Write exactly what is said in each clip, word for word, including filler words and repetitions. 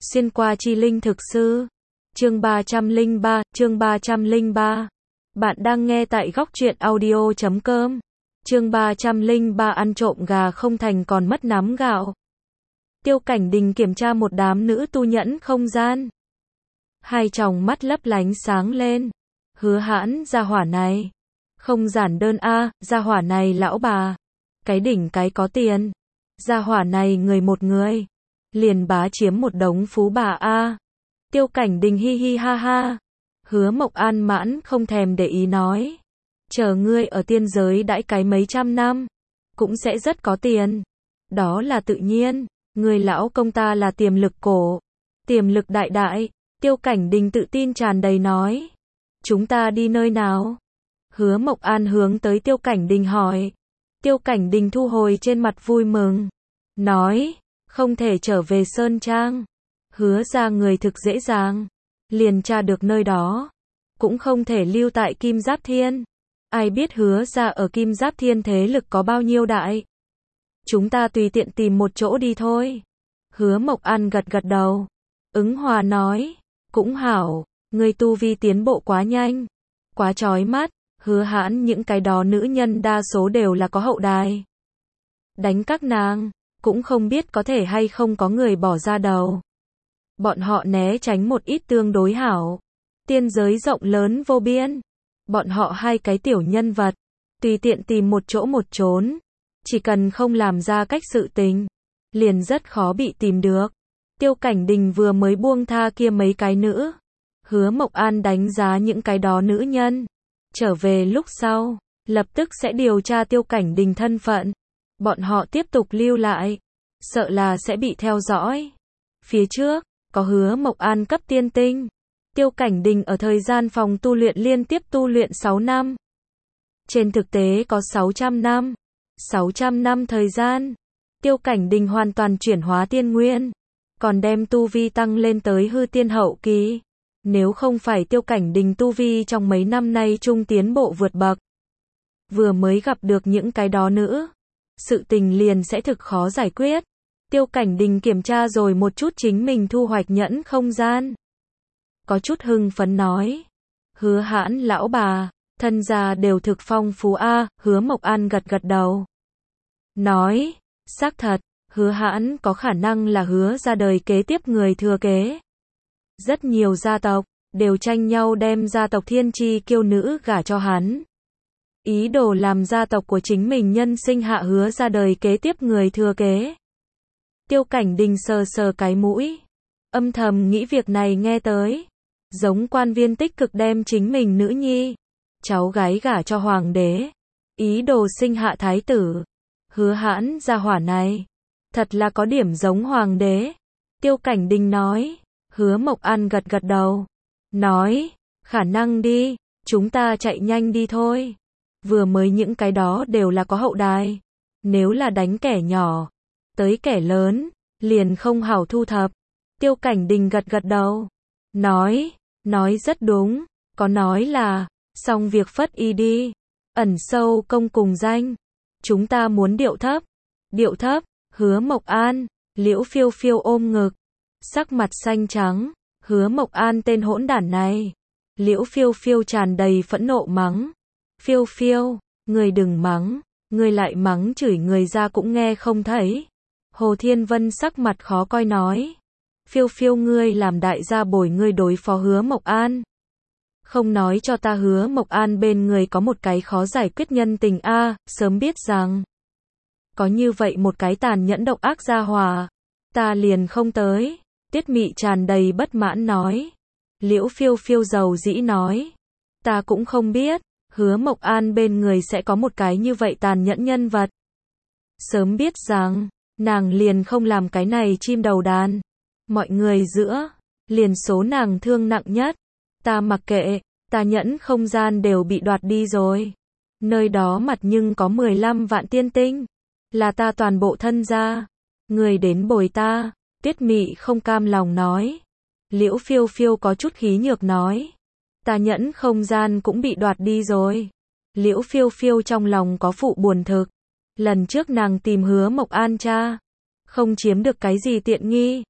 Xuyên qua chi linh thực sư. Chương ba trăm lẻ ba, chương ba trăm lẻ ba. Bạn đang nghe tại góc truyện audio chấm com. Chương ba trăm lẻ ba ăn trộm gà không thành còn mất nắm gạo. Tiêu Cảnh Đình kiểm tra một đám nữ tu nhẫn không gian. Hai tròng mắt lấp lánh sáng lên. Hứa Hãn, gia hỏa này. Không giản đơn a, gia hỏa này lão bà. Cái đỉnh cái có tiền. Gia hỏa này người một người. Liền bá chiếm một đống phú bà a. Tiêu Cảnh Đình hi hi ha ha. Hứa Mộc An mãn không thèm để ý nói. Chờ ngươi ở tiên giới đãi cái mấy trăm năm. Cũng sẽ rất có tiền. Đó là tự nhiên. Người lão công ta là tiềm lực cổ. Tiềm lực đại đại. Tiêu Cảnh Đình tự tin tràn đầy nói. Chúng ta đi nơi nào? Hứa Mộc An hướng tới Tiêu Cảnh Đình hỏi. Tiêu Cảnh Đình thu hồi trên mặt vui mừng. Nói. Không thể trở về Sơn Trang. Hứa ra người thực dễ dàng. Liền tra được nơi đó. Cũng không thể lưu tại Kim Giáp Thiên. Ai biết hứa ra ở Kim Giáp Thiên thế lực có bao nhiêu đại. Chúng ta tùy tiện tìm một chỗ đi thôi. Hứa Mộc An gật gật đầu. Ứng Hòa nói. Cũng hảo. Người tu vi tiến bộ quá nhanh. Quá chói mắt. Hứa Hãn những cái đó nữ nhân đa số đều là có hậu đài. Đánh các nàng. Cũng không biết có thể hay không có người bỏ ra đầu. Bọn họ né tránh một ít tương đối hảo. Tiên giới rộng lớn vô biên. Bọn họ hai cái tiểu nhân vật. Tùy tiện tìm một chỗ một trốn. Chỉ cần không làm ra cách sự tình. Liền rất khó bị tìm được. Tiêu Cảnh Đình vừa mới buông tha kia mấy cái nữ. Hứa Mộc An đánh giá những cái đó nữ nhân. Trở về lúc sau. Lập tức sẽ điều tra Tiêu Cảnh Đình thân phận. Bọn họ tiếp tục lưu lại. Sợ là sẽ bị theo dõi. Phía trước. Có Hứa Mộc An cấp tiên tinh. Tiêu Cảnh Đình ở thời gian phòng tu luyện liên tiếp tu luyện sáu năm. Trên thực tế có sáu trăm năm. sáu trăm năm thời gian. Tiêu Cảnh Đình hoàn toàn chuyển hóa tiên nguyên. Còn đem tu vi tăng lên tới hư tiên hậu kỳ. Nếu không phải Tiêu Cảnh Đình tu vi trong mấy năm nay trung tiến bộ vượt bậc. Vừa mới gặp được những cái đó nữ. Sự tình liền sẽ thực khó giải quyết. Tiêu Cảnh Đình kiểm tra rồi một chút chính mình thu hoạch nhẫn không gian. Có chút hưng phấn nói. Hứa Hãn lão bà, thân gia đều thực phong phú a. Hứa Mộc An gật gật đầu. Nói, xác thật, Hứa Hãn có khả năng là hứa ra đời kế tiếp người thừa kế. Rất nhiều gia tộc, đều tranh nhau đem gia tộc thiên chi kiêu nữ gả cho hắn. Ý đồ làm gia tộc của chính mình nhân sinh hạ hứa ra đời kế tiếp người thừa kế. Tiêu Cảnh Đình sờ sờ cái mũi. Âm thầm nghĩ việc này nghe tới. Giống quan viên tích cực đem chính mình nữ nhi. Cháu gái gả cho hoàng đế. Ý đồ sinh hạ thái tử. Hứa Hãn gia hỏa này. Thật là có điểm giống hoàng đế. Tiêu Cảnh Đình nói. Hứa Mộc An gật gật đầu. Nói. Khả năng đi. Chúng ta chạy nhanh đi thôi. Vừa mới những cái đó đều là có hậu đài. Nếu là đánh kẻ nhỏ. Tới kẻ lớn. Liền không hảo thu thập. Tiêu Cảnh Đình gật gật đầu. Nói. Nói rất đúng. Có nói là. Xong việc phất y đi. Ẩn sâu công cùng danh. Chúng ta muốn điệu thấp. Điệu thấp. Hứa Mộc An. Liễu Phiêu Phiêu ôm ngực. Sắc mặt xanh trắng. Hứa Mộc An tên hỗn đản này. Liễu Phiêu Phiêu tràn đầy phẫn nộ mắng. Phiêu Phiêu. Người đừng mắng. Người lại mắng chửi người ra cũng nghe không thấy. Hồ Thiên Vân sắc mặt khó coi nói. Phiêu Phiêu ngươi làm đại gia bồi ngươi đối phó Hứa Mộc An. Không nói cho ta Hứa Mộc An bên người có một cái khó giải quyết nhân tình a, sớm biết rằng. Có như vậy một cái tàn nhẫn độc ác gia hỏa. Ta liền không tới. Tiết Mị tràn đầy bất mãn nói. Liễu Phiêu Phiêu giàu dĩ nói. Ta cũng không biết. Hứa Mộc An bên người sẽ có một cái như vậy tàn nhẫn nhân vật. Sớm biết rằng. Nàng liền không làm cái này chim đầu đàn. Mọi người giữa. Liền số nàng thương nặng nhất. Ta mặc kệ. Ta nhẫn không gian đều bị đoạt đi rồi. Nơi đó mặt nhưng có mười lăm vạn tiên tinh. Là ta toàn bộ thân gia. Người đến bồi ta. Tiết Mị không cam lòng nói. Liễu Phiêu Phiêu có chút khí nhược nói. Ta nhẫn không gian cũng bị đoạt đi rồi. Liễu Phiêu Phiêu trong lòng có phụ buồn thực. Lần trước nàng tìm Hứa Mộc An cha. Không chiếm được cái gì tiện nghi.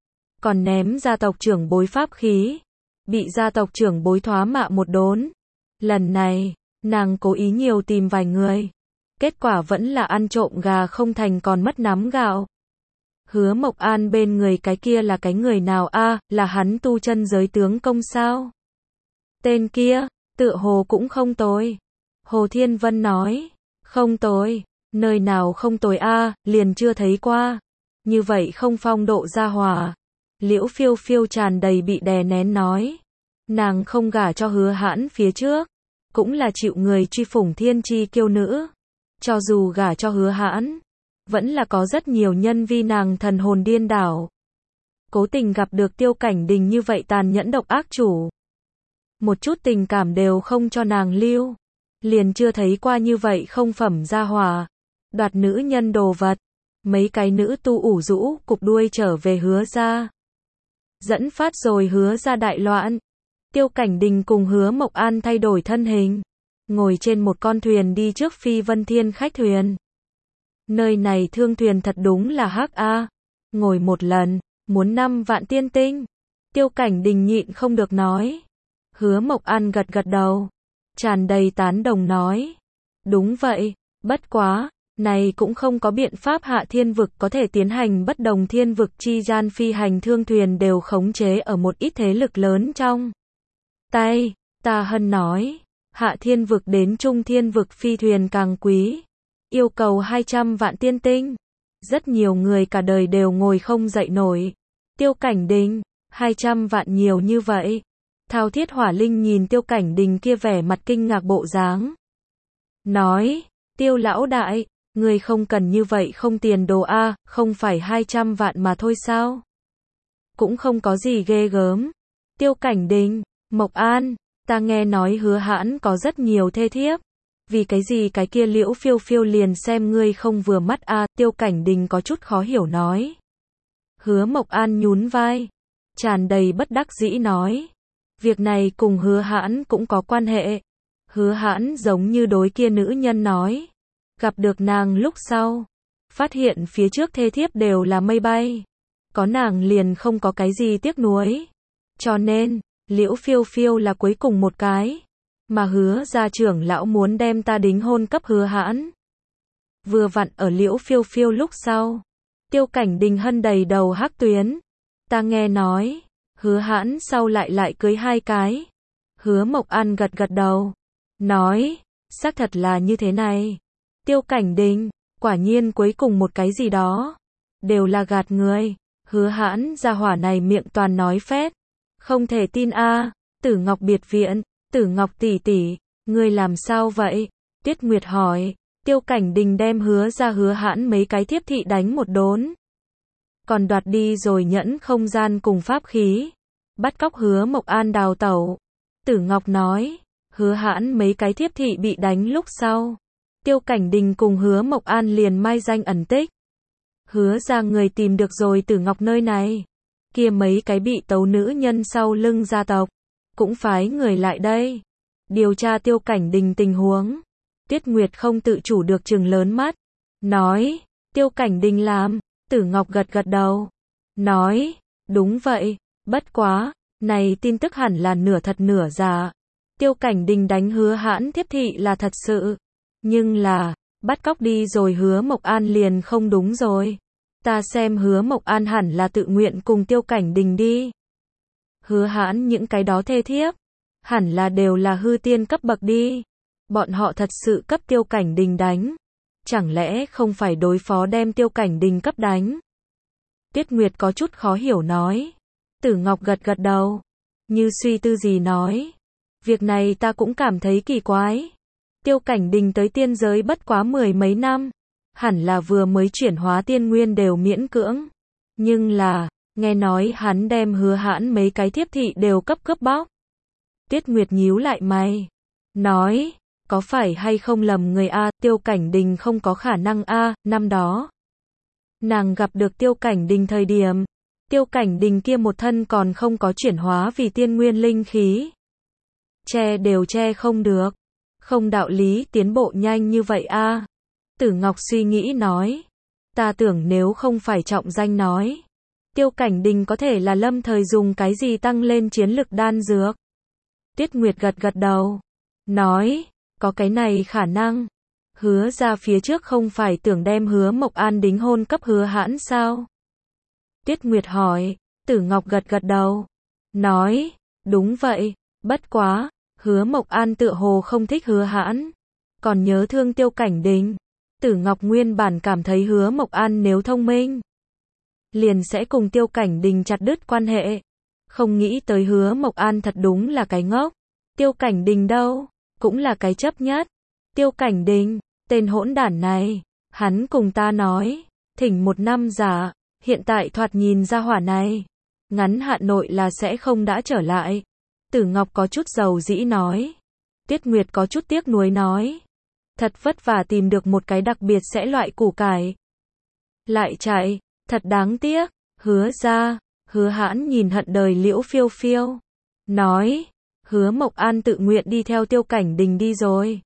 còn ném gia tộc trưởng bối pháp khí, bị gia tộc trưởng bối thoá mạ một đốn. Lần này, nàng cố ý nhiều tìm vài người, kết quả vẫn là ăn trộm gà không thành còn mất nắm gạo. Hứa Mộc An bên người cái kia là cái người nào a, à, là hắn tu chân giới tướng công sao? Tên kia, tựa hồ cũng không tồi. Hồ Thiên Vân nói, không tồi, nơi nào không tồi a, à, liền chưa thấy qua. Như vậy không phong độ ra hòa. Liễu Phiêu Phiêu tràn đầy bị đè nén nói, nàng không gả cho Hứa Hãn phía trước, cũng là chịu người truy phủng thiên chi kiêu nữ. Cho dù gả cho Hứa Hãn, vẫn là có rất nhiều nhân vi nàng thần hồn điên đảo. Cố tình gặp được Tiêu Cảnh Đình như vậy tàn nhẫn độc ác chủ. Một chút tình cảm đều không cho nàng lưu. Liền chưa thấy qua như vậy không phẩm gia hòa. Đoạt nữ nhân đồ vật. Mấy cái nữ tu ủ rũ cục đuôi trở về Hứa gia. Dẫn phát rồi Hứa gia đại loạn. Tiêu Cảnh Đình cùng Hứa Mộc An thay đổi thân hình. Ngồi trên một con thuyền đi trước Phi Vân Thiên khách thuyền. Nơi này thương thuyền thật đúng là hắc a. Ngồi một lần, muốn năm vạn tiên tinh. Tiêu Cảnh Đình nhịn không được nói. Hứa Mộc An gật gật đầu. Tràn đầy tán đồng nói. Đúng vậy, bất quá, này cũng không có biện pháp hạ thiên vực có thể tiến hành bất đồng thiên vực chi gian phi hành thương thuyền đều khống chế ở một ít thế lực lớn trong tay. Ta Hân nói, hạ thiên vực đến trung thiên vực phi thuyền càng quý. Yêu cầu hai trăm vạn tiên tinh. Rất nhiều người cả đời đều ngồi không dậy nổi. Tiêu Cảnh Đình, hai trăm vạn nhiều như vậy. Thao Thiết Hỏa Linh nhìn Tiêu Cảnh Đình kia vẻ mặt kinh ngạc bộ dáng. Nói, Tiêu lão đại, người không cần như vậy không tiền đồ a, à, không phải hai trăm vạn mà thôi sao? Cũng không có gì ghê gớm. Tiêu Cảnh Đình, Mộc An, ta nghe nói Hứa Hãn có rất nhiều thê thiếp. Vì cái gì cái kia Liễu Phiêu Phiêu liền xem ngươi không vừa mắt a, à, Tiêu Cảnh Đình có chút khó hiểu nói. Hứa Mộc An nhún vai, tràn đầy bất đắc dĩ nói. Việc này cùng Hứa Hãn cũng có quan hệ. Hứa Hãn giống như đối kia nữ nhân nói. Gặp được nàng lúc sau, phát hiện phía trước thê thiếp đều là mây bay. Có nàng liền không có cái gì tiếc nuối. Cho nên, Liễu Phiêu Phiêu là cuối cùng một cái. Mà Hứa gia trưởng lão muốn đem ta đính hôn cấp Hứa Hãn. Vừa vặn ở Liễu Phiêu Phiêu lúc sau. Tiêu Cảnh Đình hân đầy đầu hắc tuyến. Ta nghe nói, Hứa Hãn sau lại lại cưới hai cái. Hứa Mộc An gật gật đầu. Nói, xác thật là như thế này. Tiêu Cảnh Đình, quả nhiên cuối cùng một cái gì đó. Đều là gạt người. Hứa Hãn gia hỏa này miệng toàn nói phét. Không thể tin a. À. Tử Ngọc biệt viện, Tử Ngọc tỷ tỷ, ngươi làm sao vậy? Tuyết Nguyệt hỏi. Tiêu Cảnh Đình đem Hứa ra Hứa Hãn mấy cái thiếp thị đánh một đốn. Còn đoạt đi rồi nhẫn không gian cùng pháp khí. Bắt cóc Hứa Mộc An đào tẩu. Tử Ngọc nói. Hứa Hãn mấy cái thiếp thị bị đánh lúc sau. Tiêu Cảnh Đình cùng Hứa Mộc An liền mai danh ẩn tích. Hứa ra người tìm được rồi Tử Ngọc nơi này. Kia mấy cái bị tấu nữ nhân sau lưng gia tộc. Cũng phái người lại đây. Điều tra Tiêu Cảnh Đình tình huống. Tuyết Nguyệt không tự chủ được trừng lớn mắt. Nói, Tiêu Cảnh Đình làm. Tử Ngọc gật gật đầu. Nói, đúng vậy, bất quá, này tin tức hẳn là nửa thật nửa giả. Tiêu Cảnh Đình đánh Hứa Hãn thiếp thị là thật sự. Nhưng là, bắt cóc đi rồi Hứa Mộc An liền không đúng rồi. Ta xem Hứa Mộc An hẳn là tự nguyện cùng Tiêu Cảnh Đình đi. Hứa Hãn những cái đó thê thiếp, hẳn là đều là hư tiên cấp bậc đi. Bọn họ thật sự cấp Tiêu Cảnh Đình đánh. Chẳng lẽ không phải đối phó đem Tiêu Cảnh Đình cấp đánh? Tuyết Nguyệt có chút khó hiểu nói. Tử Ngọc gật gật đầu. Như suy tư gì nói. Việc này ta cũng cảm thấy kỳ quái. Tiêu Cảnh Đình tới tiên giới bất quá mười mấy năm. Hẳn là vừa mới chuyển hóa tiên nguyên đều miễn cưỡng. Nhưng là, nghe nói hắn đem Hứa Hãn mấy cái thiếp thị đều cấp cướp bóc. Tuyết Nguyệt nhíu lại mày. Nói, có phải hay không lầm người a, Tiêu Cảnh Đình không có khả năng a, năm đó. Nàng gặp được Tiêu Cảnh Đình thời điểm. Tiêu Cảnh Đình kia một thân còn không có chuyển hóa vì tiên nguyên linh khí. Che đều che không được. Không đạo lý tiến bộ nhanh như vậy a. Tử Ngọc suy nghĩ nói. Ta tưởng nếu không phải trọng danh nói. Tiêu Cảnh Đình có thể là lâm thời dùng cái gì tăng lên chiến lực đan dược? Tuyết Nguyệt gật gật đầu. Nói, có cái này khả năng. Hứa ra phía trước không phải tưởng đem Hứa Mộc An đính hôn cấp Hứa Hãn sao? Tuyết Nguyệt hỏi. Tử Ngọc gật gật đầu. Nói, đúng vậy, bất quá, Hứa Mộc An tựa hồ không thích Hứa Hãn. Còn nhớ thương Tiêu Cảnh Đình. Tử Ngọc nguyên bản cảm thấy Hứa Mộc An nếu thông minh, liền sẽ cùng Tiêu Cảnh Đình chặt đứt quan hệ. Không nghĩ tới Hứa Mộc An thật đúng là cái ngốc. Tiêu Cảnh Đình đâu, cũng là cái chấp nhất. Tiêu Cảnh Đình, tên hỗn đản này, hắn cùng ta nói, thỉnh một năm giả, hiện tại thoạt nhìn ra hỏa này, ngắn hạn nội là sẽ không đã trở lại. Tử Ngọc có chút dầu dĩ nói. Tuyết Nguyệt có chút tiếc nuối nói. Thật vất vả tìm được một cái đặc biệt sẽ loại củ cải. Lại chạy, thật đáng tiếc. Hứa ra, Hứa Hãn nhìn hận đời Liễu Phiêu Phiêu. Nói, Hứa Mộc An tự nguyện đi theo Tiêu Cảnh Đình đi rồi.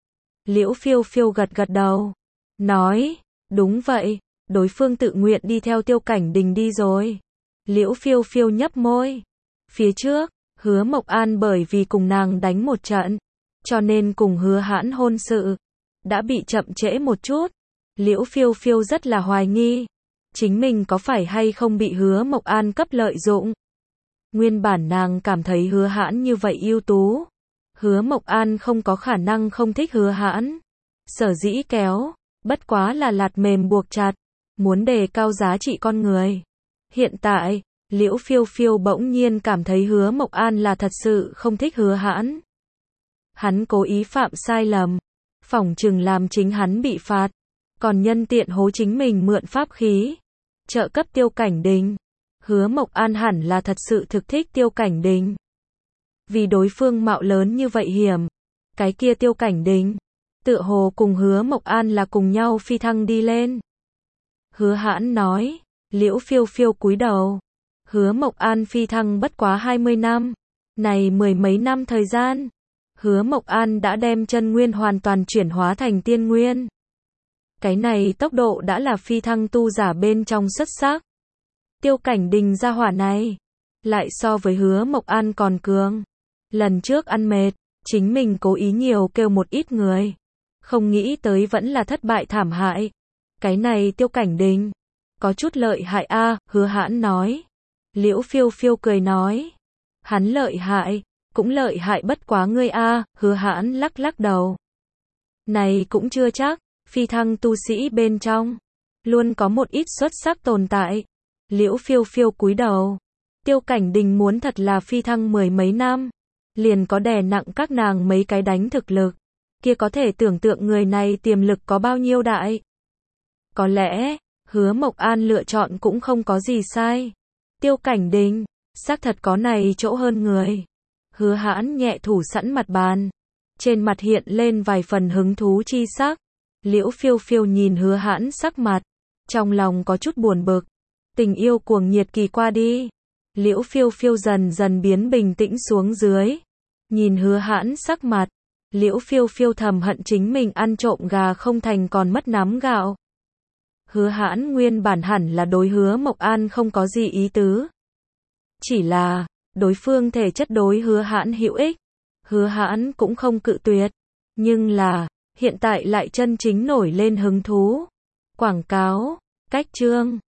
Liễu Phiêu Phiêu gật gật đầu. Nói, đúng vậy, đối phương tự nguyện đi theo Tiêu Cảnh Đình đi rồi. Liễu Phiêu Phiêu nhấp môi. Phía trước, Hứa Mộc An bởi vì cùng nàng đánh một trận, cho nên cùng Hứa Hãn hôn sự, đã bị chậm trễ một chút. Liễu Phiêu Phiêu rất là hoài nghi, chính mình có phải hay không bị Hứa Mộc An cấp lợi dụng. Nguyên bản nàng cảm thấy Hứa Hãn như vậy ưu tú, Hứa Mộc An không có khả năng không thích Hứa Hãn. Sở dĩ kéo, bất quá là lạt mềm buộc chặt, muốn đề cao giá trị con người. Hiện tại, Liễu Phiêu Phiêu bỗng nhiên cảm thấy Hứa Mộc An là thật sự không thích Hứa Hãn. Hắn cố ý phạm sai lầm, phỏng chừng làm chính hắn bị phạt, còn nhân tiện hố chính mình mượn pháp khí, trợ cấp Tiêu Cảnh Đình. Hứa Mộc An hẳn là thật sự thực thích Tiêu Cảnh Đình. Vì đối phương mạo lớn như vậy hiểm, cái kia Tiêu Cảnh Đình, tựa hồ cùng Hứa Mộc An là cùng nhau phi thăng đi lên. Hứa Hãn nói. Liễu Phiêu Phiêu cúi đầu. Hứa Mộc An phi thăng bất quá hai mươi năm, này mười mấy năm thời gian, Hứa Mộc An đã đem chân nguyên hoàn toàn chuyển hóa thành tiên nguyên. Cái này tốc độ đã là phi thăng tu giả bên trong xuất sắc. Tiêu Cảnh Đình gia hỏa này, lại so với Hứa Mộc An còn cường. Lần trước ăn mệt, chính mình cố ý nhiều kêu một ít người, không nghĩ tới vẫn là thất bại thảm hại. Cái này Tiêu Cảnh Đình, có chút lợi hại a, à, Hứa Hãn nói. Liễu Phiêu Phiêu cười nói. Hắn lợi hại, cũng lợi hại bất quá ngươi a, à, Hứa Hãn lắc lắc đầu. Này cũng chưa chắc, phi thăng tu sĩ bên trong, luôn có một ít xuất sắc tồn tại. Liễu Phiêu Phiêu cúi đầu. Tiêu Cảnh Đình muốn thật là phi thăng mười mấy năm, liền có đè nặng các nàng mấy cái đánh thực lực. Kia có thể tưởng tượng người này tiềm lực có bao nhiêu đại. Có lẽ, Hứa Mộc An lựa chọn cũng không có gì sai. Tiêu Cảnh Đình, xác thật có này chỗ hơn người. Hứa Hãn nhẹ thủ sẵn mặt bàn, trên mặt hiện lên vài phần hứng thú chi sắc. Liễu Phiêu Phiêu nhìn Hứa Hãn sắc mặt, trong lòng có chút buồn bực. Tình yêu cuồng nhiệt kỳ qua đi, Liễu Phiêu Phiêu dần dần biến bình tĩnh xuống dưới. Nhìn Hứa Hãn sắc mặt, Liễu Phiêu Phiêu thầm hận chính mình ăn trộm gà không thành còn mất nắm gạo. Hứa Hãn nguyên bản hẳn là đối Hứa Mộc An không có gì ý tứ. Chỉ là, đối phương thể chất đối Hứa Hãn hữu ích, Hứa Hãn cũng không cự tuyệt. Nhưng là, hiện tại lại chân chính nổi lên hứng thú. Quảng cáo, cách chương.